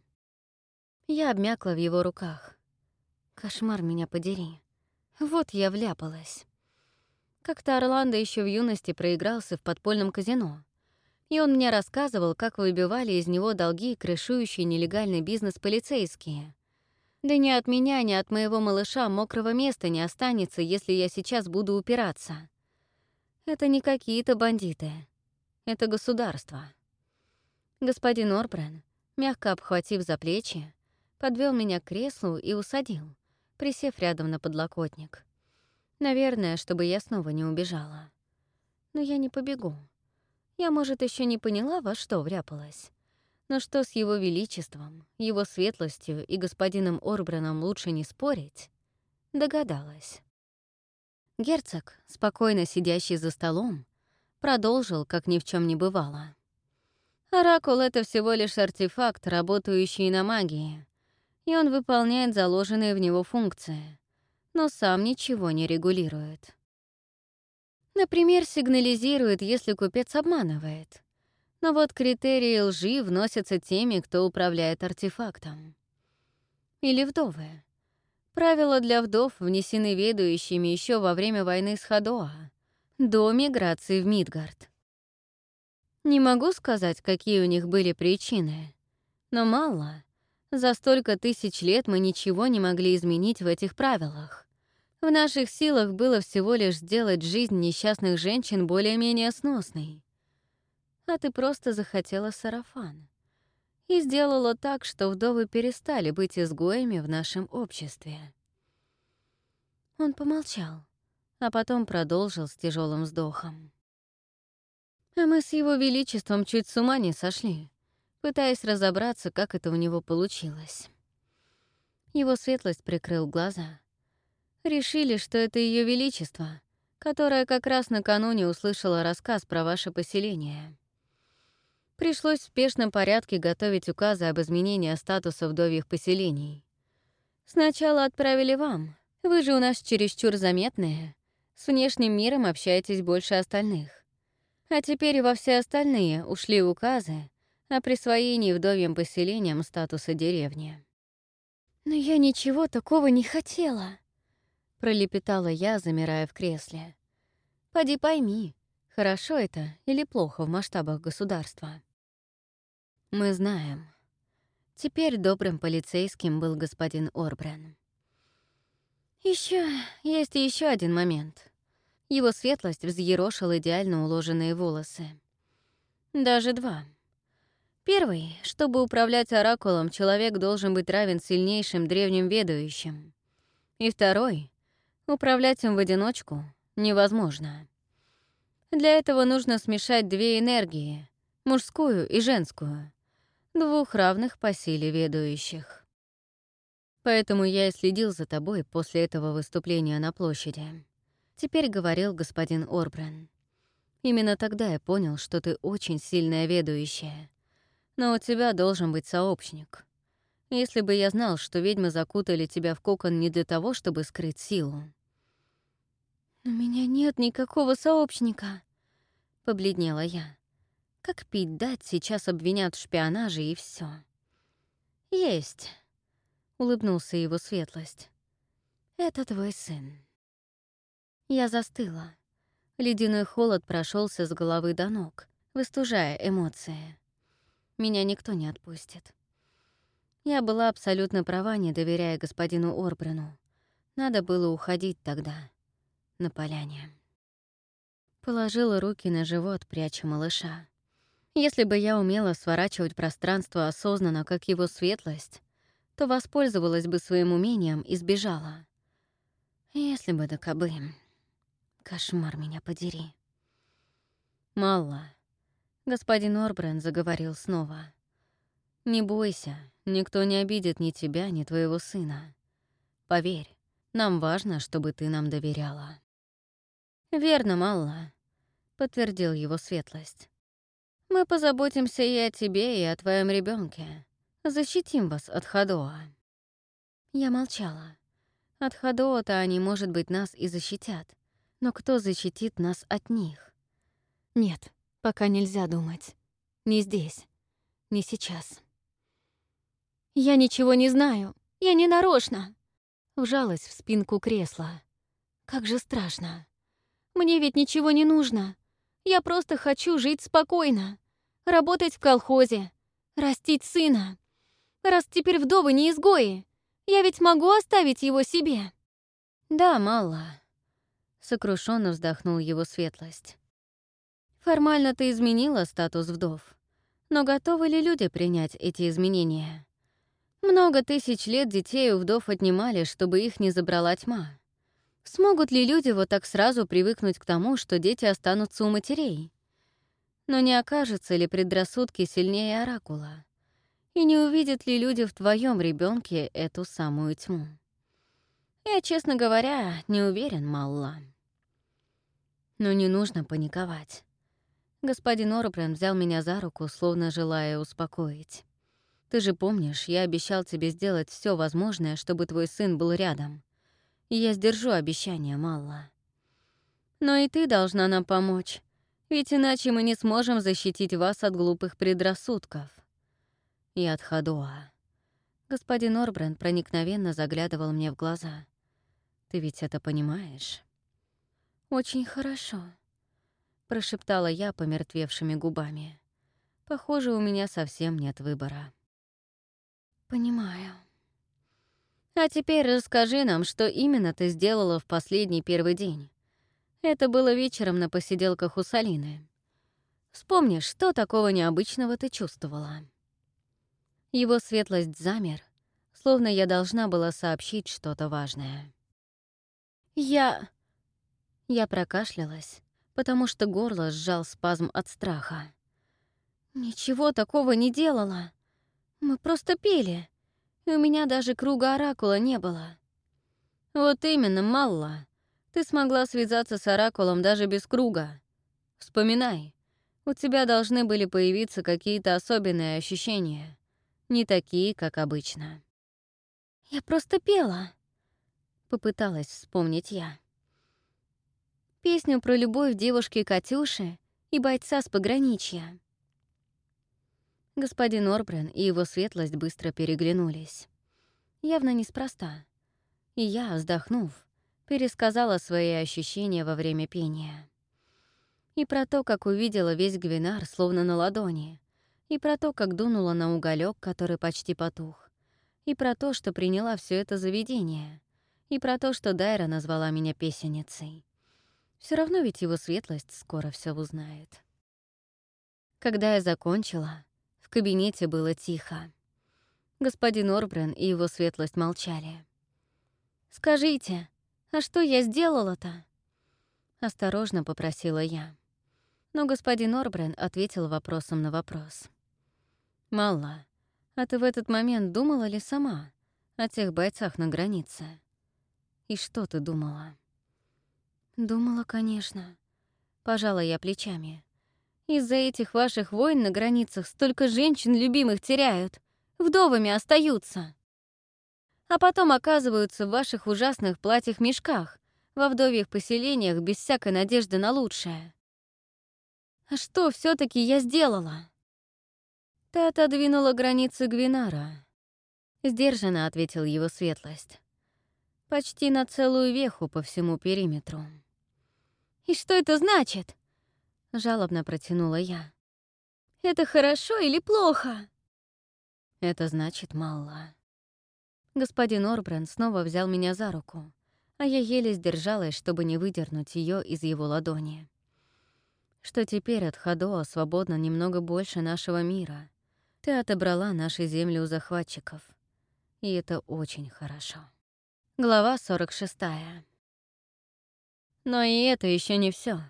Я обмякла в его руках. Кошмар меня подери. Вот я вляпалась. Как-то Орландо еще в юности проигрался в подпольном казино. И он мне рассказывал, как выбивали из него долги крышующие нелегальный бизнес полицейские. Да ни от меня, ни от моего малыша мокрого места не останется, если я сейчас буду упираться. Это не какие-то бандиты. Это государство. Господин Орбрен, мягко обхватив за плечи, подвел меня к креслу и усадил, присев рядом на подлокотник. Наверное, чтобы я снова не убежала. Но я не побегу. Я, может, еще не поняла, во что вряпалась. Но что с его величеством, его светлостью и господином Орбреном лучше не спорить, догадалась. Герцог, спокойно сидящий за столом, продолжил, как ни в чем не бывало. Оракул — это всего лишь артефакт, работающий на магии, и он выполняет заложенные в него функции, но сам ничего не регулирует. Например, сигнализирует, если купец обманывает. Но вот критерии лжи вносятся теми, кто управляет артефактом. Или вдовы. Правила для вдов внесены ведущими еще во время войны с Хадоа, до миграции в Мидгард. Не могу сказать, какие у них были причины, но мало. За столько тысяч лет мы ничего не могли изменить в этих правилах. В наших силах было всего лишь сделать жизнь несчастных женщин более-менее сносной. А ты просто захотела сарафан. И сделала так, что вдовы перестали быть изгоями в нашем обществе. Он помолчал, а потом продолжил с тяжелым вздохом. А мы с его величеством чуть с ума не сошли, пытаясь разобраться, как это у него получилось. Его светлость прикрыл глаза. Решили, что это ее величество, которое как раз накануне услышало рассказ про ваше поселение. Пришлось в спешном порядке готовить указы об изменении статуса вдовьих поселений. Сначала отправили вам. Вы же у нас чересчур заметные. С внешним миром общаетесь больше остальных. А теперь и во все остальные ушли указы о присвоении вдовьим поселениям статуса деревни. «Но я ничего такого не хотела», — пролепетала я, замирая в кресле. «Поди пойми, хорошо это или плохо в масштабах государства?» «Мы знаем». Теперь добрым полицейским был господин Орбрен. Еще есть еще один момент. Его светлость взъерошил идеально уложенные волосы. Даже два. Первый, чтобы управлять оракулом, человек должен быть равен сильнейшим древним ведающим. И второй, управлять им в одиночку невозможно. Для этого нужно смешать две энергии, мужскую и женскую, двух равных по силе ведающих. Поэтому я и следил за тобой после этого выступления на площади. Теперь говорил господин Орбрен. Именно тогда я понял, что ты очень сильная ведающая. Но у тебя должен быть сообщник. Если бы я знал, что ведьмы закутали тебя в кокон не для того, чтобы скрыть силу. «У меня нет никакого сообщника», — побледнела я. «Как пить дать, сейчас обвинят в шпионаже и все. «Есть», — улыбнулся его светлость. «Это твой сын». Я застыла. Ледяной холод прошелся с головы до ног, выстужая эмоции. Меня никто не отпустит. Я была абсолютно права, не доверяя господину Орбрену. Надо было уходить тогда, на поляне. Положила руки на живот, пряча малыша. Если бы я умела сворачивать пространство осознанно, как его светлость, то воспользовалась бы своим умением и сбежала. Если бы да кабы. Кошмар меня подери. «Малла», — господин Орбрен заговорил снова. «Не бойся, никто не обидит ни тебя, ни твоего сына. Поверь, нам важно, чтобы ты нам доверяла». «Верно, Малла», — подтвердил его светлость. «Мы позаботимся и о тебе, и о твоем ребенке. Защитим вас от Хадоа». Я молчала. От Хадоа-то они, может быть, нас и защитят. Но кто защитит нас от них? Нет, пока нельзя думать. Не здесь. Не сейчас. «Я ничего не знаю. Я не нарочно!» Вжалась в спинку кресла. Как же страшно. Мне ведь ничего не нужно. Я просто хочу жить спокойно. Работать в колхозе. Растить сына. Раз теперь вдовы не изгои, я ведь могу оставить его себе. «Да, Малла», — сокрушенно вздохнул его светлость. «Формально ты изменила статус вдов. Но готовы ли люди принять эти изменения? Много тысяч лет детей у вдов отнимали, чтобы их не забрала тьма. Смогут ли люди вот так сразу привыкнуть к тому, что дети останутся у матерей? Но не окажутся ли предрассудки сильнее оракула? И не увидят ли люди в твоем ребенке эту самую тьму? Я, честно говоря, не уверен, Малла. Но не нужно паниковать. Господин Орбрен взял меня за руку, словно желая успокоить. Ты же помнишь, я обещал тебе сделать все возможное, чтобы твой сын был рядом. И я сдержу обещание, Малла. Но и ты должна нам помочь, ведь иначе мы не сможем защитить вас от глупых предрассудков. И от Хадоа. Господин Орбрен проникновенно заглядывал мне в глаза. Ты ведь это понимаешь? «Очень хорошо», — прошептала я помертвевшими губами. «Похоже, у меня совсем нет выбора». «Понимаю». «А теперь расскажи нам, что именно ты сделала в последний первый день. Это было вечером на посиделках у Салины. Вспомни, что такого необычного ты чувствовала». Его светлость замер, словно я должна была сообщить что-то важное. «Я...» Я прокашлялась, потому что горло сжал спазм от страха. «Ничего такого не делала. Мы просто пели, и у меня даже круга оракула не было». «Вот именно, Малла. Ты смогла связаться с оракулом даже без круга. Вспоминай, у тебя должны были появиться какие-то особенные ощущения, не такие, как обычно». «Я просто пела», — попыталась вспомнить я. Песню про любовь девушки Катюши и бойца с пограничья. Господин Орбрен и его светлость быстро переглянулись. Явно неспроста. И я, вздохнув, пересказала свои ощущения во время пения. И про то, как увидела весь Гвинар словно на ладони, и про то, как дунула на уголек, который почти потух, и про то, что приняла все это заведение, и про то, что Дайра назвала меня песенницей. Все равно ведь его светлость скоро все узнает. Когда я закончила, в кабинете было тихо. Господин Орбрен и его светлость молчали. «Скажите, а что я сделала-то?» Осторожно попросила я. Но господин Орбрен ответил вопросом на вопрос. «Малла, а ты в этот момент думала ли сама о тех бойцах на границе? И что ты думала?» «Думала, конечно», — пожала я плечами. «Из-за этих ваших войн на границах столько женщин любимых теряют, вдовами остаются. А потом оказываются в ваших ужасных платьях-мешках, во вдовьих поселениях без всякой надежды на лучшее. А что все таки я сделала?» «Ты отодвинула границы Гвинара», — сдержанно ответил его светлость. «Почти на целую веху по всему периметру». «И что это значит?» — жалобно протянула я. «Это хорошо или плохо?» «Это значит, Малла». Господин Орбрен снова взял меня за руку, а я еле сдержалась, чтобы не выдернуть ее из его ладони. «Что теперь от Хадоа свободно немного больше нашего мира. Ты отобрала наши земли у захватчиков. И это очень хорошо». Глава сорок шестая. Но и это еще не все.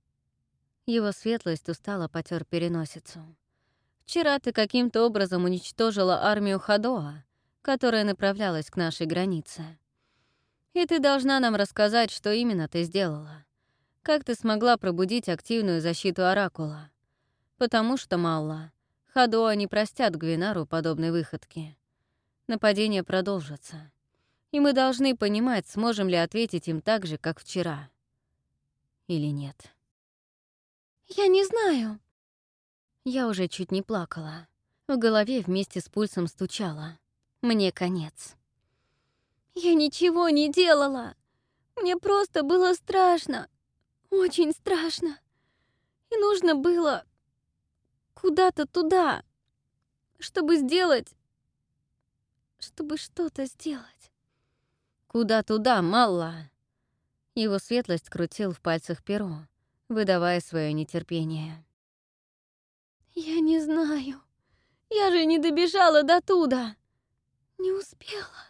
Его светлость устало потер переносицу. «Вчера ты каким-то образом уничтожила армию Хадоа, которая направлялась к нашей границе. И ты должна нам рассказать, что именно ты сделала. Как ты смогла пробудить активную защиту Оракула? Потому что, Малла, Хадоа не простят Гвинару подобной выходки. Нападение продолжится. И мы должны понимать, сможем ли ответить им так же, как вчера. Или нет. «Я не знаю». Я уже чуть не плакала. В голове вместе с пульсом стучало. Мне конец. «Я ничего не делала. Мне просто было страшно. Очень страшно. И нужно было куда-то туда, чтобы сделать... чтобы что-то сделать». «Куда туда, Малла?» Его светлость крутил в пальцах перо, выдавая свое нетерпение. «Я не знаю. Я же не добежала до туда. Не успела».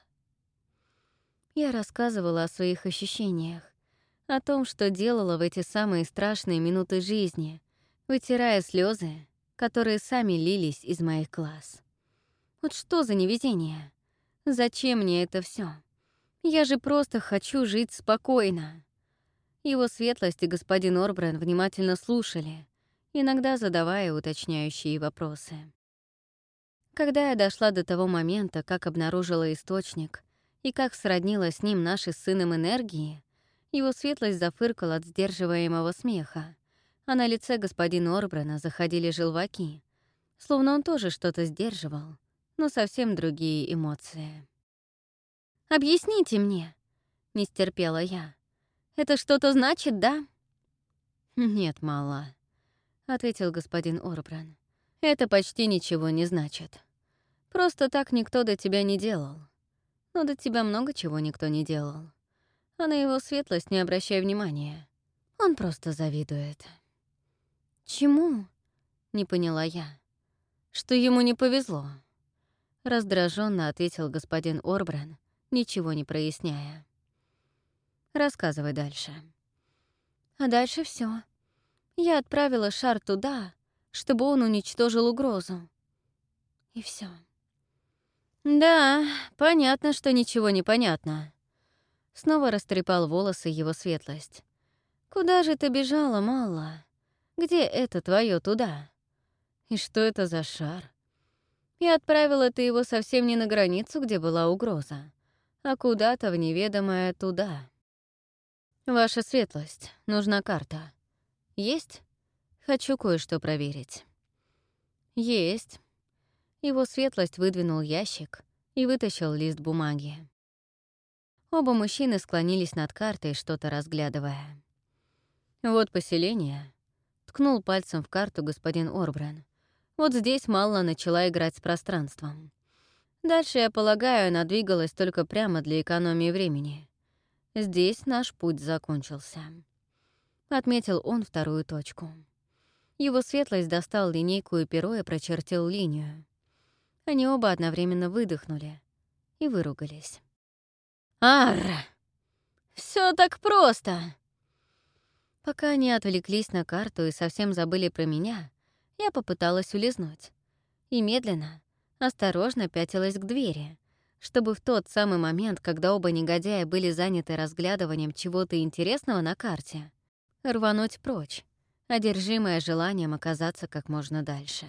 Я рассказывала о своих ощущениях, о том, что делала в эти самые страшные минуты жизни, вытирая слезы, которые сами лились из моих глаз. Вот что за невезение? Зачем мне это все? Я же просто хочу жить спокойно. Его светлость и господин Орбрен внимательно слушали, иногда задавая уточняющие вопросы. Когда я дошла до того момента, как обнаружила источник и как сроднила с ним наши с сыном энергии, его светлость зафыркал от сдерживаемого смеха, а на лице господина Орбрена заходили желваки, словно он тоже что-то сдерживал, но совсем другие эмоции. «Объясните мне», — не стерпела я. «Это что-то значит, да?» «Нет, мало», — ответил господин Орбрен. «Это почти ничего не значит. Просто так никто до тебя не делал. Но до тебя много чего никто не делал. А на его светлость не обращай внимания. Он просто завидует». «Чему?» — не поняла я. «Что ему не повезло», — раздраженно ответил господин Орбрен, ничего не проясняя. «Рассказывай дальше». А дальше все. Я отправила шар туда, чтобы он уничтожил угрозу. И все. «Да, понятно, что ничего не понятно». Снова растрепал волосы его светлость. «Куда же ты бежала, Малла? Где это твое туда? И что это за шар? И отправила ты его совсем не на границу, где была угроза, а куда-то в неведомое туда. Ваша светлость, нужна карта. Есть? Хочу кое-что проверить». «Есть». Его светлость выдвинул ящик и вытащил лист бумаги. Оба мужчины склонились над картой, что-то разглядывая. «Вот поселение», — ткнул пальцем в карту господин Орбрен. «Вот здесь Малла начала играть с пространством. Дальше, я полагаю, она двигалась только прямо для экономии времени. Здесь наш путь закончился». Отметил он вторую точку. Его светлость достал линейку и перо и прочертил линию. Они оба одновременно выдохнули и выругались. «Арр! Всё так просто!» Пока они отвлеклись на карту и совсем забыли про меня, я попыталась улизнуть. И медленно, осторожно пятилась к двери, чтобы в тот самый момент, когда оба негодяя были заняты разглядыванием чего-то интересного на карте, рвануть прочь, одержимая желанием оказаться как можно дальше.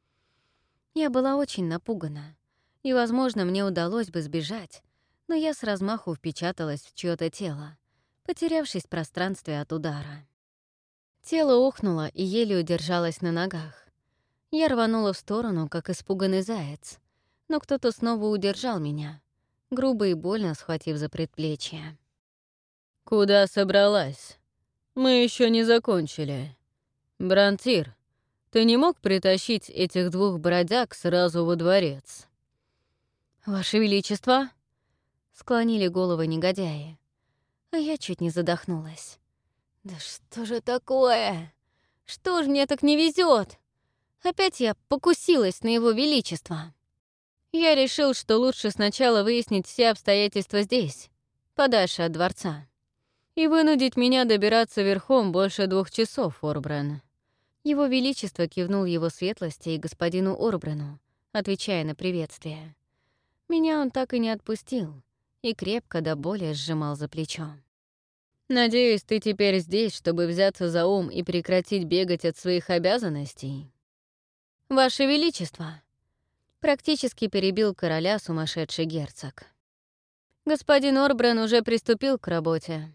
Я была очень напугана, и, возможно, мне удалось бы сбежать, но я с размаху впечаталась в чьё-то тело, потерявшись в пространстве от удара. Тело охнуло и еле удержалось на ногах. Я рванула в сторону, как испуганный заяц, но кто-то снова удержал меня, грубо и больно схватив за предплечье. «Куда собралась? Мы еще не закончили. Брантир, ты не мог притащить этих двух бродяг сразу во дворец?» «Ваше Величество!» — склонили головы негодяи, а я чуть не задохнулась. «Да что же такое? Что ж мне так не везет? Опять я покусилась на его величество. Я решил, что лучше сначала выяснить все обстоятельства здесь, подальше от дворца, и вынудить меня добираться верхом больше двух часов, Орбрен». Его величество кивнул его светлости и господину Орбрену, отвечая на приветствие. Меня он так и не отпустил, и крепко до боли сжимал за плечо. «Надеюсь, ты теперь здесь, чтобы взяться за ум и прекратить бегать от своих обязанностей?» «Ваше Величество!» — практически перебил короля сумасшедший герцог. «Господин Орбрен уже приступил к работе».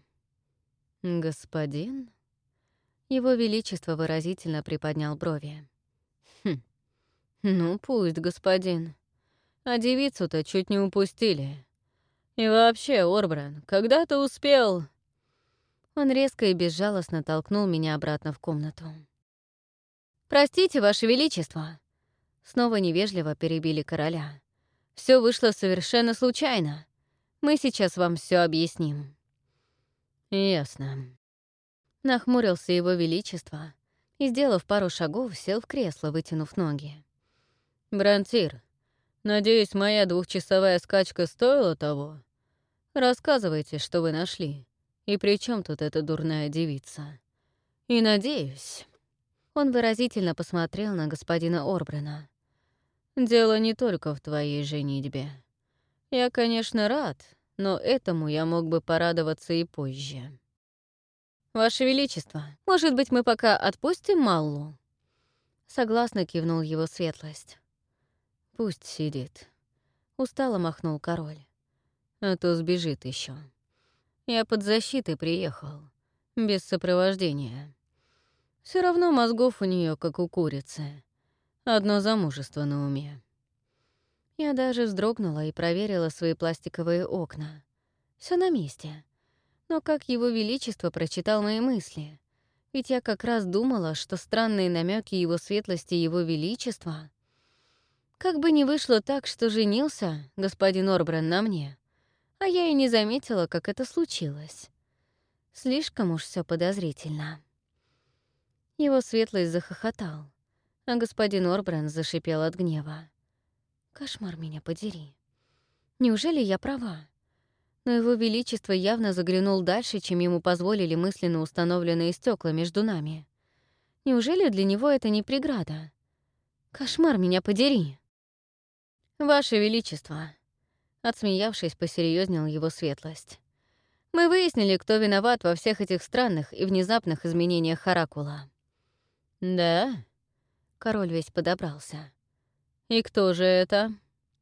«Господин?» Его Величество выразительно приподнял брови. «Хм, ну пусть, господин. А девицу-то чуть не упустили. И вообще, Орбрен, когда ты успел...» Он резко и безжалостно толкнул меня обратно в комнату. «Простите, Ваше Величество!» Снова невежливо перебили короля. «Все вышло совершенно случайно. Мы сейчас вам все объясним». «Ясно». Нахмурился Его Величество и, сделав пару шагов, сел в кресло, вытянув ноги. «Брантир, надеюсь, моя двухчасовая скачка стоила того? Рассказывайте, что вы нашли. И при чем тут эта дурная девица? И надеюсь...» Он выразительно посмотрел на господина Орбрена. «Дело не только в твоей женитьбе. Я, конечно, рад, но этому я мог бы порадоваться и позже». «Ваше Величество, может быть, мы пока отпустим Маллу?» Согласно кивнул его светлость. «Пусть сидит». Устало махнул король. «А то сбежит еще. Я под защитой приехал, без сопровождения. Все равно мозгов у нее как у курицы. Одно замужество на уме». Я даже вздрогнула и проверила свои пластиковые окна. Все на месте. Но как его величество прочитал мои мысли? Ведь я как раз думала, что странные намеки его светлости и его величества... Как бы ни вышло так, что женился господин Орбрен на мне, а я и не заметила, как это случилось. Слишком уж все подозрительно. Его светлость захохотал, а господин Орбрен зашипел от гнева. Кошмар меня подери. Неужели я права? Но его величество явно заглянул дальше, чем ему позволили мысленно установленные стекла между нами. Неужели для него это не преграда? Кошмар меня подери. «Ваше Величество», — отсмеявшись, посерьезнел его светлость, «мы выяснили, кто виноват во всех этих странных и внезапных изменениях Харакула». «Да?» — король весь подобрался. «И кто же это?»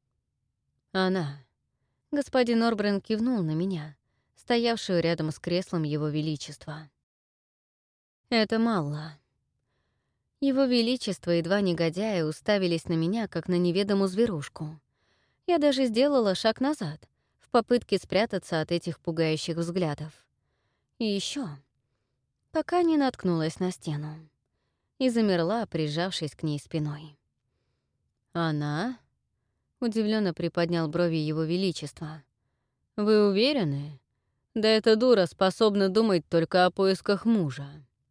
«Она». Господин Орбрен кивнул на меня, стоявшую рядом с креслом Его Величества. «Это Малла». Его Величество и два негодяя уставились на меня, как на неведомую зверушку. Я даже сделала шаг назад, в попытке спрятаться от этих пугающих взглядов. И еще, пока не наткнулась на стену. И замерла, прижавшись к ней спиной. «Она?» — удивленно приподнял брови Его Величества. «Вы уверены? Да эта дура способна думать только о поисках мужа».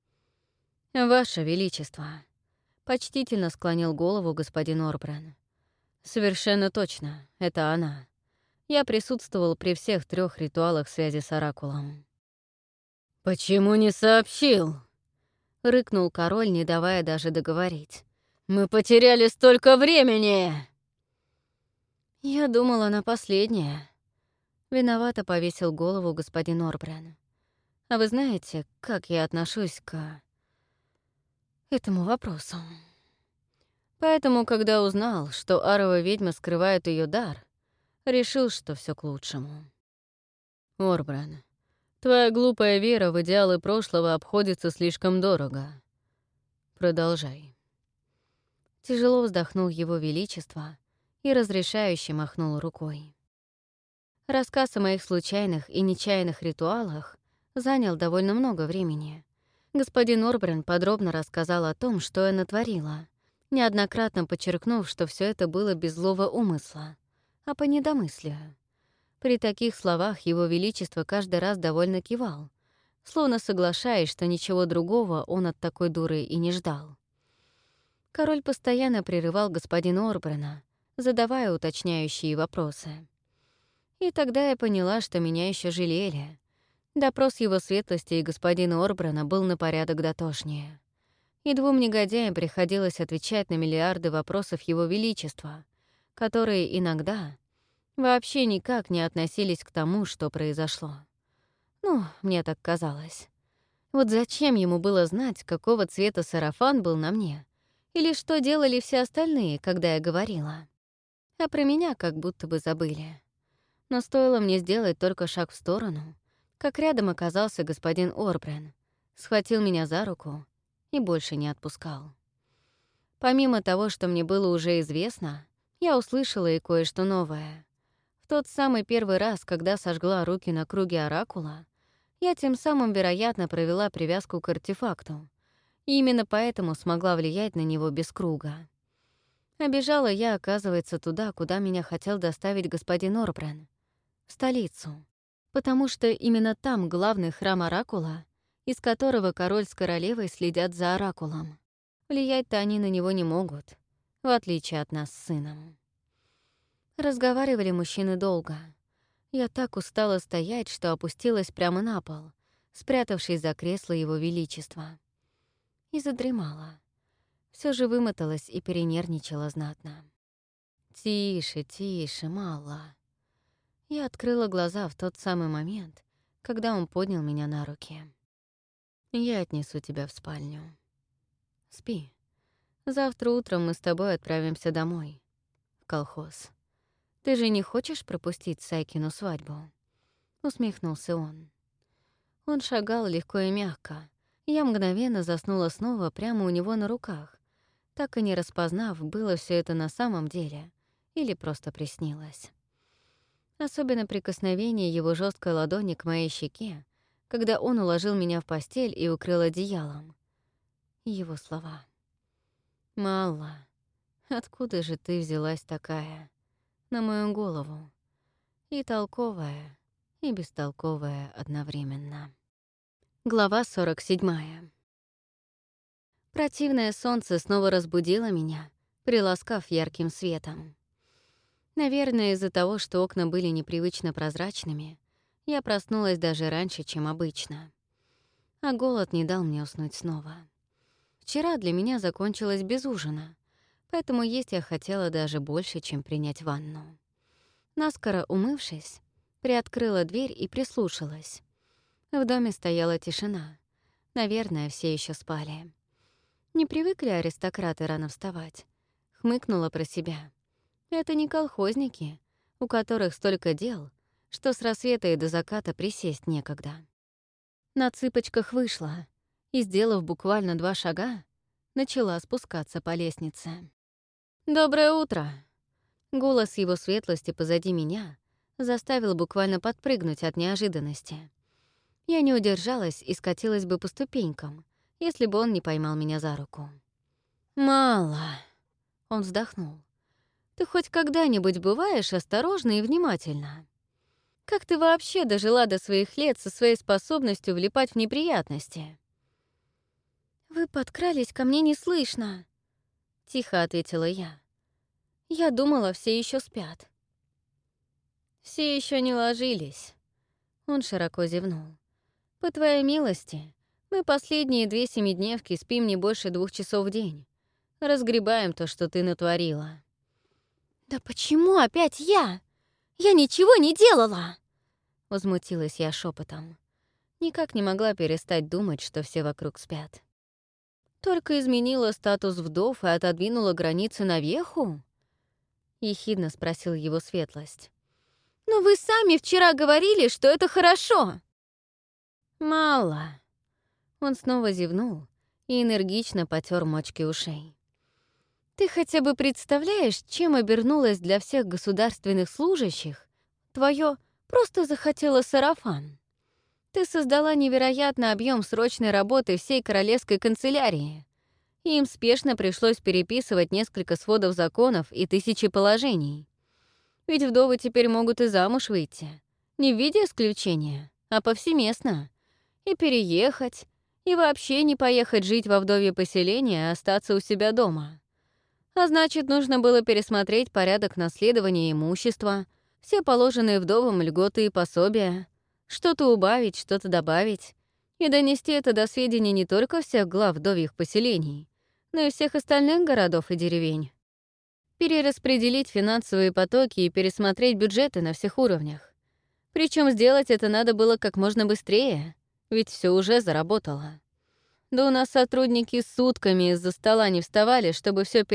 «Ваше Величество», — почтительно склонил голову господин Орбрен. «Совершенно точно, это она. Я присутствовал при всех трех ритуалах связи с Оракулом». «Почему не сообщил?» — рыкнул король, не давая даже договорить. «Мы потеряли столько времени!» «Я думала на последнее». Виновато повесил голову господин Орбрен. «А вы знаете, как я отношусь к этому вопросу?» Поэтому, когда узнал, что арова ведьма скрывает ее дар, решил, что все к лучшему. «Орбрен, твоя глупая вера в идеалы прошлого обходится слишком дорого. Продолжай». Тяжело вздохнул его величество и разрешающе махнул рукой. Рассказ о моих случайных и нечаянных ритуалах занял довольно много времени. Господин Орбрен подробно рассказал о том, что я натворила, неоднократно подчеркнув, что все это было без злого умысла, а по недомыслию. При таких словах его величество каждый раз довольно кивал, словно соглашаясь, что ничего другого он от такой дуры и не ждал. Король постоянно прерывал господина Орбрена, задавая уточняющие вопросы. И тогда я поняла, что меня еще жалели. Допрос его светлости и господина Орбрена был на порядок дотошнее. И двум негодяям приходилось отвечать на миллиарды вопросов его величества, которые иногда, вообще никак не относились к тому, что произошло. Ну, мне так казалось. Вот зачем ему было знать, какого цвета сарафан был на мне? Или что делали все остальные, когда я говорила? А про меня как будто бы забыли. Но стоило мне сделать только шаг в сторону, как рядом оказался господин Орбрен, схватил меня за руку и больше не отпускал. Помимо того, что мне было уже известно, я услышала и кое-что новое. В тот самый первый раз, когда сожгла руки на круге оракула, я тем самым, вероятно, провела привязку к артефакту, и именно поэтому смогла влиять на него без круга. А бежала я, оказывается, туда, куда меня хотел доставить господин Орбрен, в столицу, потому что именно там главный храм оракула, из которого король с королевой следят за оракулом. Влиять-то они на него не могут, в отличие от нас с сыном. Разговаривали мужчины долго. Я так устала стоять, что опустилась прямо на пол, спрятавшись за кресло его величества. И задремала. Все же вымоталась и перенервничала знатно. «Тише, тише, мало». Я открыла глаза в тот самый момент, когда он поднял меня на руки. «Я отнесу тебя в спальню. Спи. Завтра утром мы с тобой отправимся домой, в колхоз. Ты же не хочешь пропустить Сайкину свадьбу?» Усмехнулся он. Он шагал легко и мягко. Я мгновенно заснула снова прямо у него на руках, так и не распознав, было все это на самом деле или просто приснилось. Особенно прикосновение его жесткой ладони к моей щеке, когда он уложил меня в постель и укрыл одеялом. И его слова. «Малла, откуда же ты взялась такая? На мою голову. И толковая, и бестолковая одновременно». Глава сорок седьмая. Противное солнце снова разбудило меня, приласкав ярким светом. Наверное, из-за того, что окна были непривычно прозрачными, я проснулась даже раньше, чем обычно. А голод не дал мне уснуть снова. Вчера для меня закончилось без ужина, поэтому есть я хотела даже больше, чем принять ванну. Наскоро умывшись, приоткрыла дверь и прислушалась. В доме стояла тишина. Наверное, все еще спали. Не привыкли аристократы рано вставать. Хмыкнула про себя. Это не колхозники, у которых столько дел, что с рассвета и до заката присесть некогда. На цыпочках вышла и, сделав буквально два шага, начала спускаться по лестнице. «Доброе утро!» Голос его светлости позади меня заставил буквально подпрыгнуть от неожиданности. Я не удержалась и скатилась бы по ступенькам, если бы он не поймал меня за руку. «Мало!» — он вздохнул. «Ты хоть когда-нибудь бываешь осторожна и внимательна? Как ты вообще дожила до своих лет со своей способностью влипать в неприятности?» «Вы подкрались ко мне неслышно», — тихо ответила я. «Я думала, все еще спят». «Все еще не ложились», — он широко зевнул. «По твоей милости, мы последние две семидневки спим не больше двух часов в день. Разгребаем то, что ты натворила». «Да почему опять я? Я ничего не делала!» Возмутилась я шепотом. Никак не могла перестать думать, что все вокруг спят. «Только изменила статус вдов и отодвинула границы навеху?» — ехидно спросил его светлость. «Но вы сами вчера говорили, что это хорошо!» «Мало». Он снова зевнул и энергично потер мочки ушей. «Ты хотя бы представляешь, чем обернулось для всех государственных служащих твое «просто захотела сарафан»? Ты создала невероятный объем срочной работы всей королевской канцелярии, и им спешно пришлось переписывать несколько сводов законов и тысячи положений. Ведь вдовы теперь могут и замуж выйти, не в виде исключения, а повсеместно, и переехать, и вообще не поехать жить во вдовье поселение, а остаться у себя дома. А значит, нужно было пересмотреть порядок наследования имущества, все положенные вдовам льготы и пособия, что-то убавить, что-то добавить, и донести это до сведения не только всех глав вдовьих поселений, но и всех остальных городов и деревень. перераспределить финансовые потоки и пересмотреть бюджеты на всех уровнях. Причем сделать это надо было как можно быстрее, ведь все уже заработало. Да у нас сотрудники сутками из-за стола не вставали, чтобы все